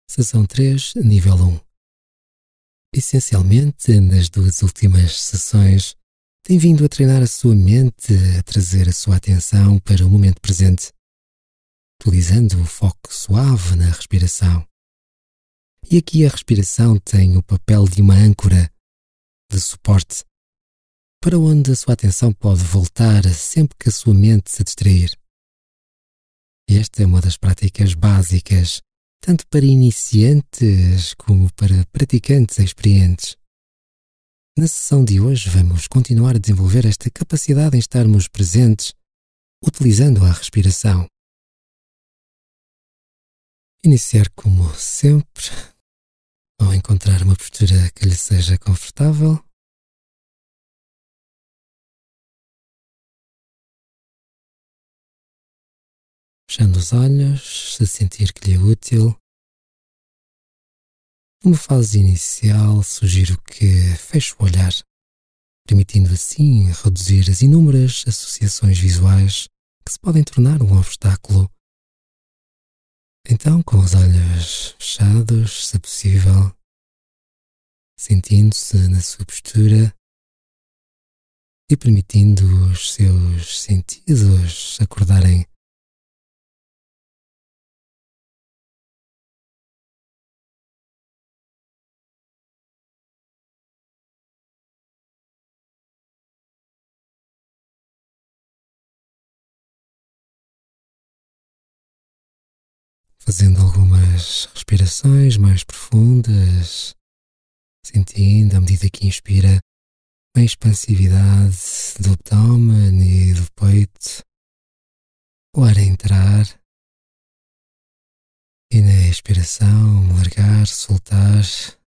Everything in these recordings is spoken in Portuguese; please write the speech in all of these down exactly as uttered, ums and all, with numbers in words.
Sessão três, nível um. Essencialmente, nas duas últimas sessões, tem vindo a treinar a sua mente a trazer a sua atenção para o momento presente, utilizando o foco suave na respiração. E aqui a respiração tem o papel de uma âncora, de suporte, para onde a sua atenção pode voltar sempre que a sua mente se distrair. Esta é uma das práticas básicas, tanto para iniciantes como para praticantes experientes. Na sessão de hoje vamos continuar a desenvolver esta capacidade em estarmos presentes, utilizando a respiração. Iniciar como sempre, ao encontrar uma postura que lhe seja confortável. Fechando os olhos, se sentir que lhe é útil. Numa fase inicial, sugiro que feche o olhar, permitindo assim reduzir as inúmeras associações visuais que se podem tornar um obstáculo. Então, com os olhos fechados, se possível, sentindo-se na sua postura e permitindo os seus sentidos acordarem. Fazendo algumas respirações mais profundas, sentindo à medida que inspira a expansividade do abdômen e do peito, o ar a entrar e na expiração largar, soltar.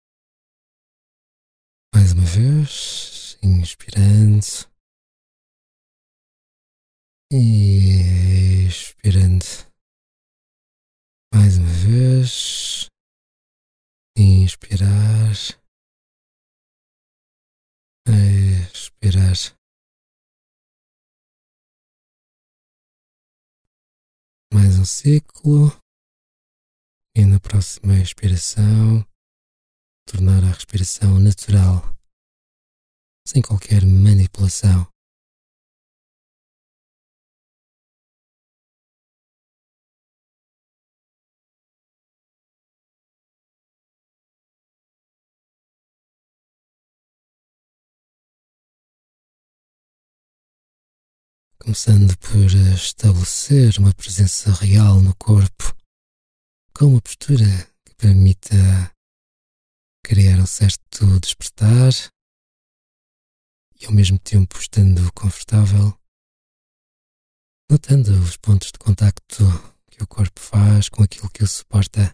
Mais uma vez, inspirando e expirando. Mais uma vez, inspirar, expirar. Mais um ciclo e na próxima expiração, tornar a respiração natural, sem qualquer manipulação. Começando por estabelecer uma presença real no corpo, com uma postura que permita criar um certo despertar e ao mesmo tempo estando confortável, notando os pontos de contacto que o corpo faz com aquilo que o suporta.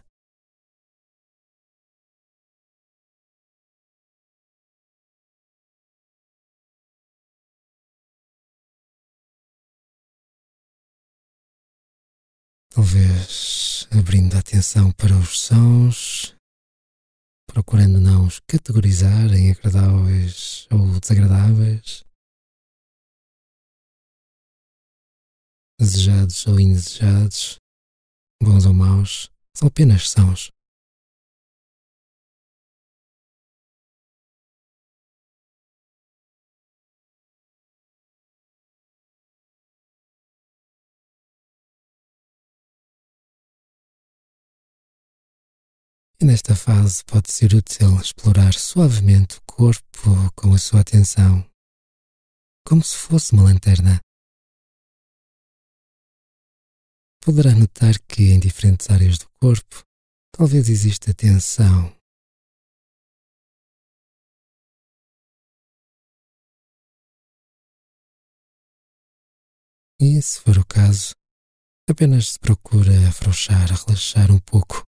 Talvez abrindo a atenção para os sons, procurando não os categorizar em agradáveis ou desagradáveis, desejados ou indesejados, bons ou maus, são apenas sons. E nesta fase pode ser útil explorar suavemente o corpo com a sua atenção, como se fosse uma lanterna. Poderá notar que em diferentes áreas do corpo talvez exista tensão. E, se for o caso, apenas se procura afrouxar, relaxar um pouco.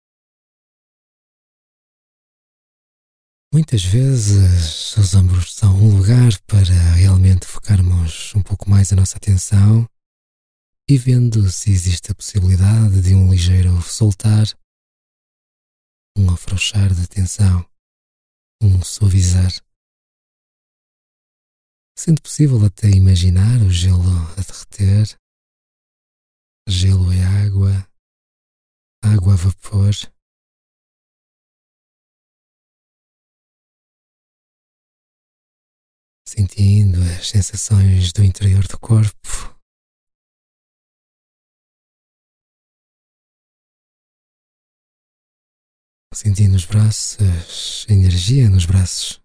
Muitas vezes os ombros são um lugar para realmente focarmos um pouco mais a nossa atenção e vendo se existe a possibilidade de um ligeiro soltar, um afrouxar da tensão, um suavizar. Sendo possível até imaginar o gelo a derreter, gelo é água, água a vapor, sentindo as sensações do interior do corpo. Sentindo os braços, a energia nos braços.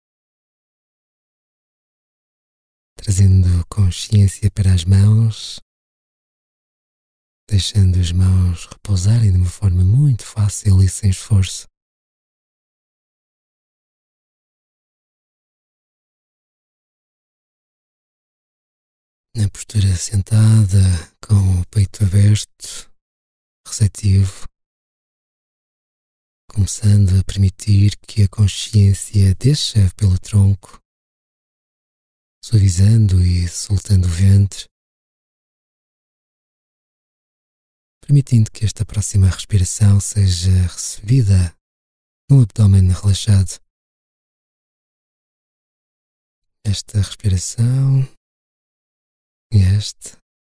Trazendo consciência para as mãos. Deixando as mãos repousarem de uma forma muito fácil e sem esforço. Na postura sentada, com o peito aberto, receptivo, começando a permitir que a consciência desça pelo tronco, suavizando e soltando o ventre, permitindo que esta próxima respiração seja recebida num abdômen relaxado. Esta respiração e esta,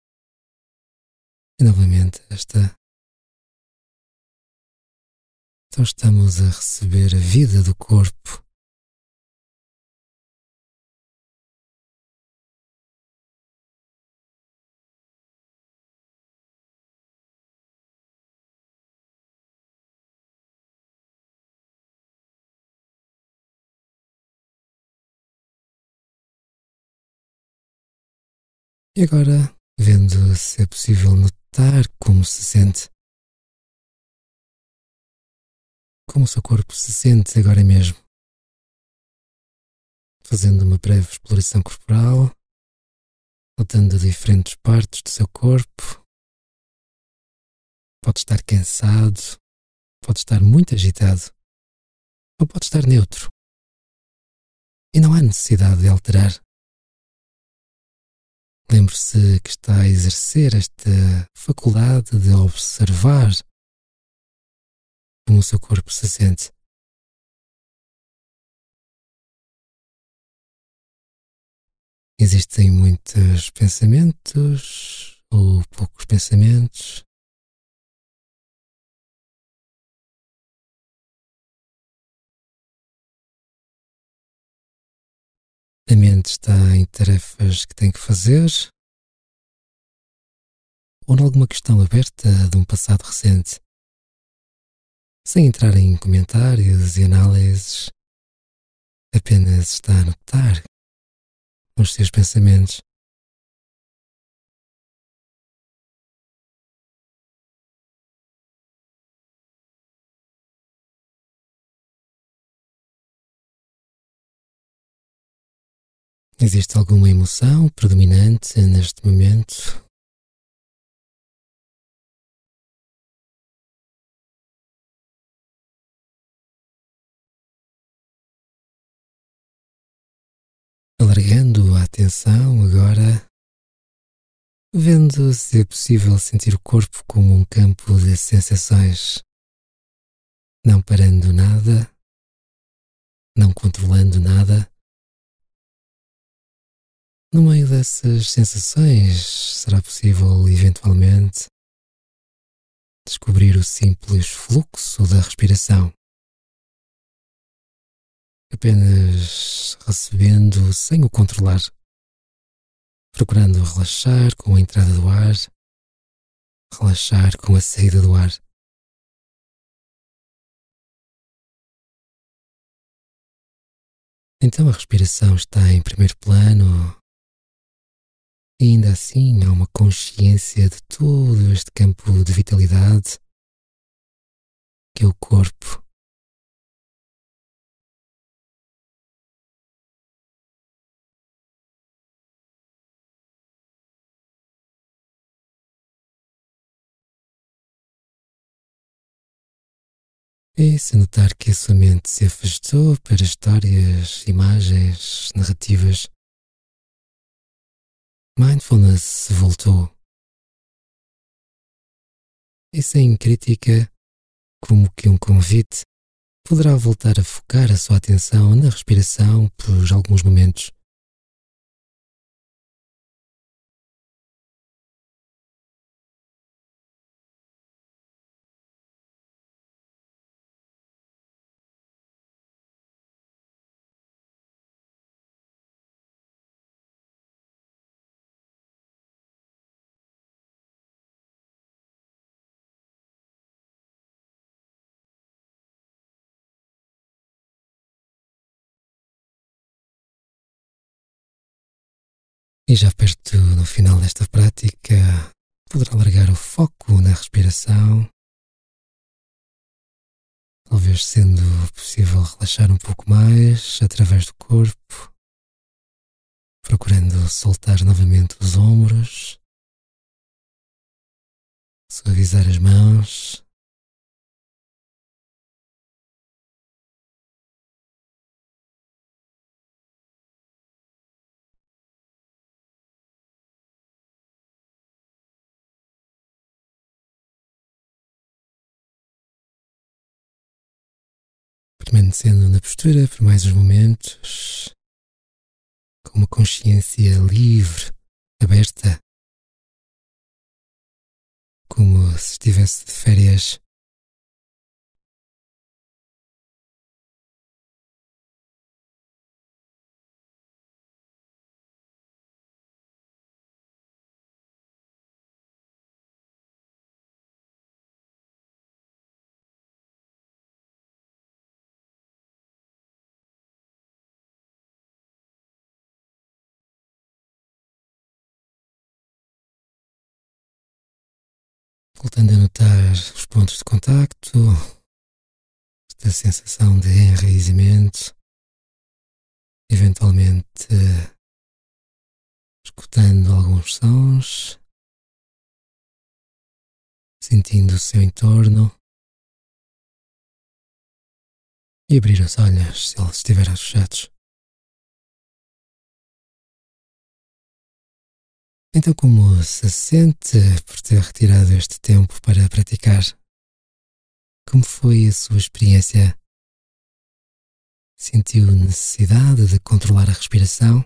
e novamente esta. Então estamos a receber a vida do corpo. E agora, vendo se é possível notar como se sente. Como o seu corpo se sente agora mesmo. Fazendo uma breve exploração corporal, notando diferentes partes do seu corpo. Pode estar cansado, pode estar muito agitado, ou pode estar neutro. E não há necessidade de alterar. Lembre-se que está a exercer esta faculdade de observar como o seu corpo se sente. Existem muitos pensamentos ou poucos pensamentos. A mente está em tarefas que tem que fazer ou em alguma questão aberta de um passado recente. Sem entrar em comentários e análises, apenas está a notar os seus pensamentos. Existe alguma emoção predominante neste momento? Alargando a atenção agora, vendo se é possível sentir o corpo como um campo de sensações, não parando nada, não controlando nada. No meio dessas sensações, será possível eventualmente descobrir o simples fluxo da respiração, apenas recebendo sem o controlar, procurando relaxar com a entrada do ar, relaxar com a saída do ar. Então a respiração está em primeiro plano e ainda assim há uma consciência de todo este campo de vitalidade que é o corpo. E se notar que a sua mente se afastou para histórias, imagens, narrativas, mindfulness se voltou. E sem crítica, como que um convite, poderá voltar a focar a sua atenção na respiração por alguns momentos. E já perto no final desta prática, poderá largar o foco na respiração, talvez sendo possível relaxar um pouco mais através do corpo, procurando soltar novamente os ombros, suavizar as mãos. Permanecendo na postura por mais uns momentos, com uma consciência livre, aberta, como se estivesse de férias. Voltando a notar os pontos de contacto, esta sensação de enraizamento, eventualmente escutando alguns sons, sentindo o seu entorno e abrir os olhos se eles estiverem fechados. Então, como se sente por ter retirado este tempo para praticar? Como foi a sua experiência? Sentiu necessidade de controlar a respiração?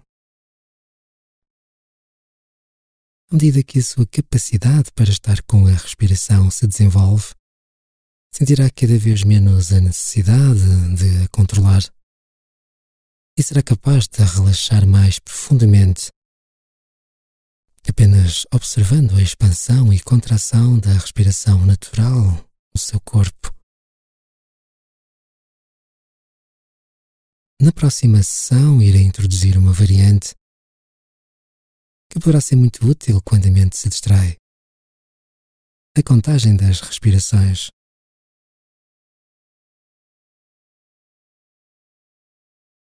À medida que a sua capacidade para estar com a respiração se desenvolve, sentirá cada vez menos a necessidade de a controlar e será capaz de relaxar mais profundamente, apenas observando a expansão e contração da respiração natural no seu corpo. Na próxima sessão, irei introduzir uma variante que poderá ser muito útil quando a mente se distrai: a contagem das respirações.